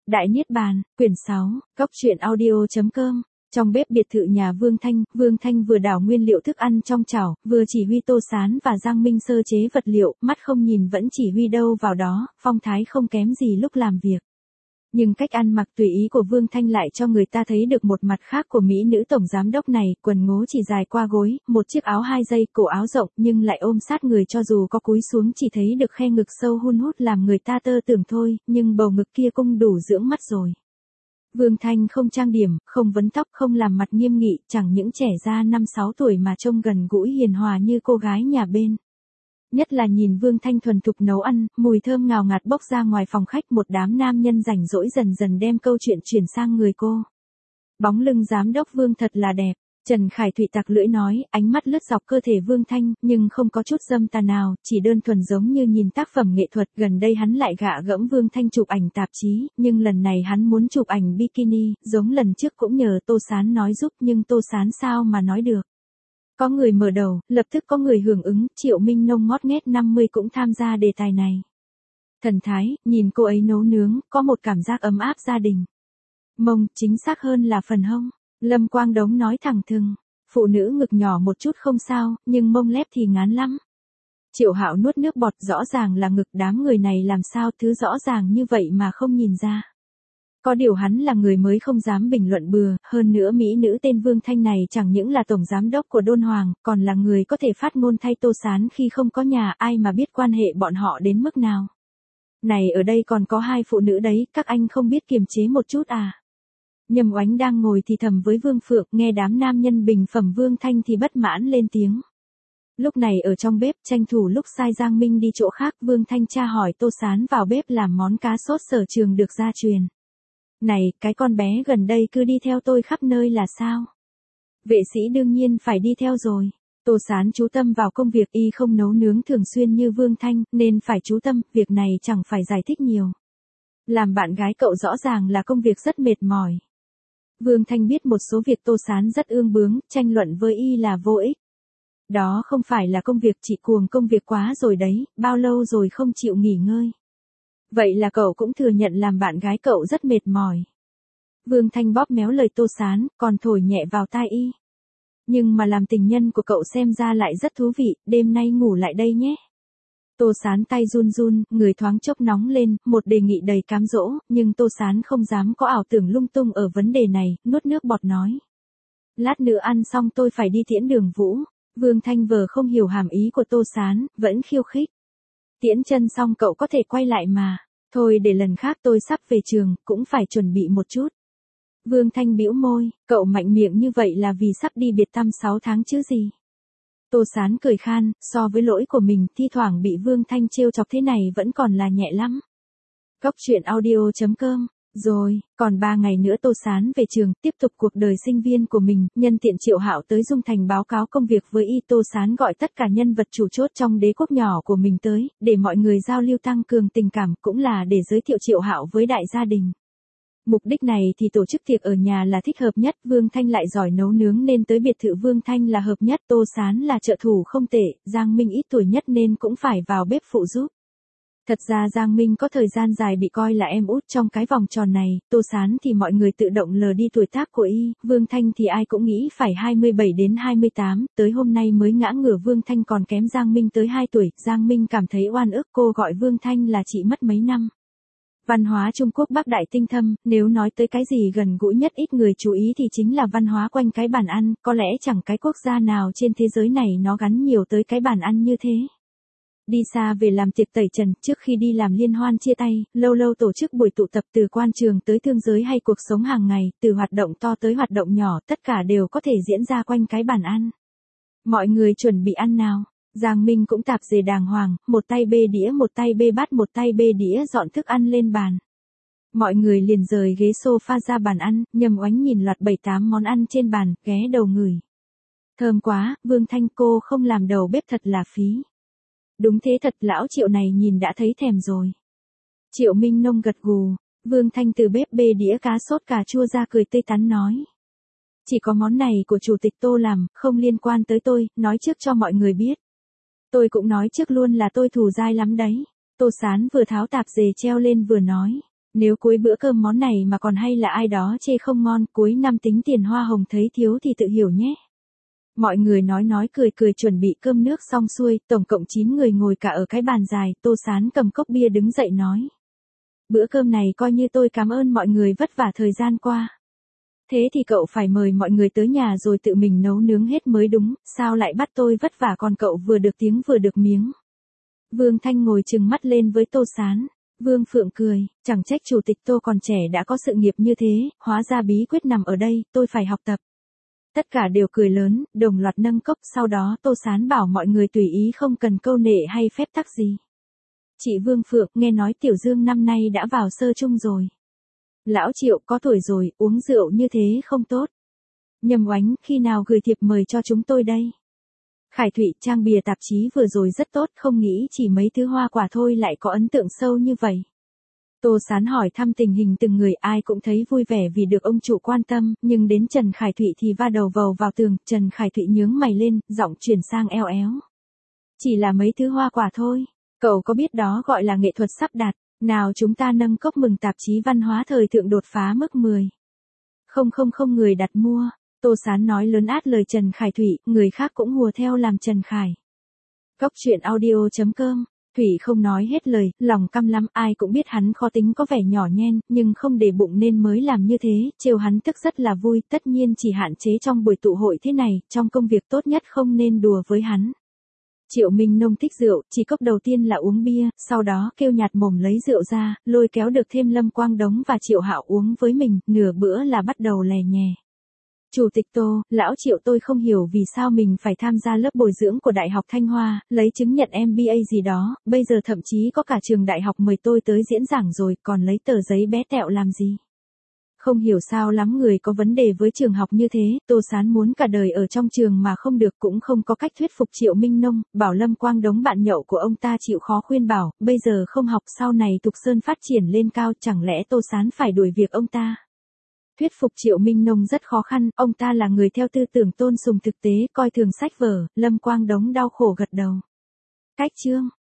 Đại Niết Bàn, quyển 6, Cốc truyện audio.com. Trong bếp biệt thự nhà Vương Thanh vừa đảo nguyên liệu thức ăn trong chảo, vừa chỉ huy Tô Sán và Giang Minh sơ chế vật liệu, mắt không nhìn vẫn chỉ huy đâu vào đó, phong thái không kém gì lúc làm việc. Nhưng cách ăn mặc tùy ý của Vương Thanh lại cho người ta thấy được một mặt khác của mỹ nữ tổng giám đốc này, quần ngố chỉ dài qua gối, một chiếc áo 2 dây, cổ áo rộng nhưng lại ôm sát người, cho dù có cúi xuống chỉ thấy được khe ngực sâu hun hút làm người ta tơ tưởng thôi, nhưng bầu ngực kia cũng đủ dưỡng mắt rồi. Vương Thanh không trang điểm, không vấn tóc, không làm mặt nghiêm nghị, chẳng những trẻ ra 5-6 tuổi mà trông gần gũi hiền hòa như cô gái nhà bên. Nhất là nhìn Vương Thanh thuần thục nấu ăn, mùi thơm ngào ngạt bốc ra ngoài phòng khách, một đám nam nhân rảnh rỗi dần dần đem câu chuyện chuyển sang người cô. Bóng lưng giám đốc Vương thật là đẹp, Trần Khải Thụy tặc lưỡi nói, ánh mắt lướt dọc cơ thể Vương Thanh, nhưng không có chút dâm tà nào, chỉ đơn thuần giống như nhìn tác phẩm nghệ thuật. Gần đây hắn lại gạ gẫm Vương Thanh chụp ảnh tạp chí, nhưng lần này hắn muốn chụp ảnh bikini, giống lần trước cũng nhờ Tô Sán nói giúp, nhưng Tô Sán sao mà nói được. Có người mở đầu, lập tức có người hưởng ứng, Triệu Minh Nông ngót nghét 50 cũng tham gia đề tài này. Thần thái, nhìn cô ấy nấu nướng, có một cảm giác ấm áp gia đình. Mông, chính xác hơn là phần hông. Lâm Quang Đống nói thẳng thừng, phụ nữ ngực nhỏ một chút không sao, nhưng mông lép thì ngán lắm. Triệu Hạo nuốt nước bọt, rõ ràng là ngực, đám người này làm sao thứ rõ ràng như vậy mà không nhìn ra. Có điều hắn là người mới không dám bình luận bừa, hơn nữa mỹ nữ tên Vương Thanh này chẳng những là tổng giám đốc của Đôn Hoàng, còn là người có thể phát ngôn thay Tô Sán khi không có nhà, ai mà biết quan hệ bọn họ đến mức nào. Này, ở đây còn có 2 phụ nữ đấy, các anh không biết kiềm chế một chút à? Nhâm Oánh đang ngồi thì thầm với Vương Phượng, nghe đám nam nhân bình phẩm Vương Thanh thì bất mãn lên tiếng. Lúc này ở trong bếp, tranh thủ lúc sai Giang Minh đi chỗ khác, Vương Thanh tra hỏi Tô Sán vào bếp làm món cá sốt sở trường được gia truyền. Này, cái con bé gần đây cứ đi theo tôi khắp nơi là sao? Vệ sĩ đương nhiên phải đi theo rồi. Tô Sán chú tâm vào công việc, y không nấu nướng thường xuyên như Vương Thanh, nên phải chú tâm, việc này chẳng phải giải thích nhiều. Làm bạn gái cậu rõ ràng là công việc rất mệt mỏi. Vương Thanh biết một số việc Tô Sán rất ương bướng, tranh luận với y là vô ích. Đó không phải là công việc, chị cuồng công việc quá rồi đấy, bao lâu rồi không chịu nghỉ ngơi. Vậy là cậu cũng thừa nhận làm bạn gái cậu rất mệt mỏi. Vương Thanh bóp méo lời Tô Sán, còn thổi nhẹ vào tai y. Nhưng mà làm tình nhân của cậu xem ra lại rất thú vị, đêm nay ngủ lại đây nhé. Tô Sán tay run run, người thoáng chốc nóng lên, một đề nghị đầy cám dỗ, nhưng Tô Sán không dám có ảo tưởng lung tung ở vấn đề này, nuốt nước bọt nói. Lát nữa ăn xong tôi phải đi tiễn Đường Vũ. Vương Thanh vờ không hiểu hàm ý của Tô Sán, vẫn khiêu khích. Tiễn chân xong cậu có thể quay lại mà. Thôi để lần khác tôi sắp về trường, cũng phải chuẩn bị một chút. Vương Thanh bĩu môi, cậu mạnh miệng như vậy là vì sắp đi biệt tăm 6 tháng chứ gì. Tô Sán cười khan, so với lỗi của mình, thi thoảng bị Vương Thanh trêu chọc thế này vẫn còn là nhẹ lắm. Cốc truyện audio.com. Rồi, còn 3 ngày nữa Tô Sán về trường, tiếp tục cuộc đời sinh viên của mình, nhân tiện Triệu Hạo tới Dung Thành báo cáo công việc với y. Tô Sán gọi tất cả nhân vật chủ chốt trong đế quốc nhỏ của mình tới, để mọi người giao lưu tăng cường tình cảm, cũng là để giới thiệu Triệu Hạo với đại gia đình. Mục đích này thì tổ chức tiệc ở nhà là thích hợp nhất, Vương Thanh lại giỏi nấu nướng nên tới biệt thự Vương Thanh là hợp nhất, Tô Sán là trợ thủ không tệ, Giang Minh ít tuổi nhất nên cũng phải vào bếp phụ giúp. Thật ra Giang Minh có thời gian dài bị coi là em út trong cái vòng tròn này, Tô Sán thì mọi người tự động lờ đi tuổi tác của y, Vương Thanh thì ai cũng nghĩ phải 27 đến 28, tới hôm nay mới ngã ngửa Vương Thanh còn kém Giang Minh tới 2 tuổi, Giang Minh cảm thấy oan ức, cô gọi Vương Thanh là chị mất mấy năm. Văn hóa Trung Quốc Bắc Đại tinh thâm, nếu nói tới cái gì gần gũi nhất ít người chú ý thì chính là văn hóa quanh cái bàn ăn, có lẽ chẳng cái quốc gia nào trên thế giới này nó gắn nhiều tới cái bàn ăn như thế. Đi xa về làm tiệc tẩy trần, trước khi đi làm liên hoan chia tay, lâu lâu tổ chức buổi tụ tập, từ quan trường tới thương giới hay cuộc sống hàng ngày, từ hoạt động to tới hoạt động nhỏ, tất cả đều có thể diễn ra quanh cái bàn ăn. Mọi người chuẩn bị ăn nào. Giang Minh cũng tạp dề đàng hoàng, một tay bê đĩa, một tay bê bát, một tay bê đĩa dọn thức ăn lên bàn. Mọi người liền rời ghế sofa ra bàn ăn, Nhâm Oánh nhìn loạt 7-8 món ăn trên bàn, ghé đầu ngửi. Thơm quá, Vương Thanh cô không làm đầu bếp thật là phí. Đúng thế thật, lão Triệu này nhìn đã thấy thèm rồi. Triệu Minh Nông gật gù, Vương Thanh từ bếp bê đĩa cá sốt cà chua ra cười tươi tắn nói. Chỉ có món này của chủ tịch Tô làm, không liên quan tới tôi, nói trước cho mọi người biết. Tôi cũng nói trước luôn là tôi thù dai lắm đấy. Tô Sán vừa tháo tạp dề treo lên vừa nói. Nếu cuối bữa cơm món này mà còn hay là ai đó chê không ngon, cuối năm tính tiền hoa hồng thấy thiếu thì tự hiểu nhé. Mọi người nói cười cười chuẩn bị cơm nước xong xuôi, tổng cộng 9 người ngồi cả ở cái bàn dài, Tô Sán cầm cốc bia đứng dậy nói. Bữa cơm này coi như tôi cảm ơn mọi người vất vả thời gian qua. Thế thì cậu phải mời mọi người tới nhà rồi tự mình nấu nướng hết mới đúng, sao lại bắt tôi vất vả còn cậu vừa được tiếng vừa được miếng. Vương Thanh ngồi trừng mắt lên với Tô Sán. Vương Phượng cười, chẳng trách chủ tịch Tô còn trẻ đã có sự nghiệp như thế, hóa ra bí quyết nằm ở đây, tôi phải học tập. Tất cả đều cười lớn, đồng loạt nâng cốc, sau đó Tô Sán bảo mọi người tùy ý không cần câu nệ hay phép tắc gì. Chị Vương Phượng, nghe nói Tiểu Dương năm nay đã vào sơ chung rồi. Lão Triệu có tuổi rồi, uống rượu như thế không tốt. Nhầm Oánh, khi nào gửi thiệp mời cho chúng tôi đây? Khải Thụy, trang bìa tạp chí vừa rồi rất tốt, không nghĩ chỉ mấy thứ hoa quả thôi lại có ấn tượng sâu như vậy. Tô Sán hỏi thăm tình hình từng người, ai cũng thấy vui vẻ vì được ông chủ quan tâm, nhưng đến Trần Khải Thụy thì va đầu vầu vào tường, Trần Khải Thụy nhướng mày lên, giọng chuyển sang eo éo. Chỉ là mấy thứ hoa quả thôi, cậu có biết đó gọi là nghệ thuật sắp đặt, nào chúng ta nâng cốc mừng tạp chí văn hóa thời thượng đột phá mức 10. Không người đặt mua. Tô Sán nói lớn át lời Trần Khải Thụy, người khác cũng hùa theo làm Trần Khải. Cốc truyện audio.com. Thủy không nói hết lời, lòng căm lắm, ai cũng biết hắn khó tính có vẻ nhỏ nhen, nhưng không để bụng nên mới làm như thế, trêu hắn tức rất là vui, tất nhiên chỉ hạn chế trong buổi tụ hội thế này, trong công việc tốt nhất không nên đùa với hắn. Triệu Minh Nông thích rượu, chỉ cốc đầu tiên là uống bia, sau đó kêu nhạt mồm lấy rượu ra, lôi kéo được thêm Lâm Quang Đống và Triệu Hạo uống với mình, nửa bữa là bắt đầu lè nhè. Chủ tịch Tô, lão Triệu tôi không hiểu vì sao mình phải tham gia lớp bồi dưỡng của Đại học Thanh Hoa, lấy chứng nhận MBA gì đó, bây giờ thậm chí có cả trường đại học mời tôi tới diễn giảng rồi, còn lấy tờ giấy bé tẹo làm gì? Không hiểu sao lắm người có vấn đề với trường học như thế, Tô Sán muốn cả đời ở trong trường mà không được cũng không có cách thuyết phục Triệu Minh Nông, bảo Lâm Quang Đống bạn nhậu của ông ta chịu khó khuyên bảo, bây giờ không học sau này Thục Sơn phát triển lên cao, chẳng lẽ Tô Sán phải đuổi việc ông ta? Thuyết phục Triệu Minh Nông rất khó khăn, ông ta là người theo tư tưởng tôn sùng thực tế, coi thường sách vở, Lâm Quang Đống đau khổ gật đầu. Cách chương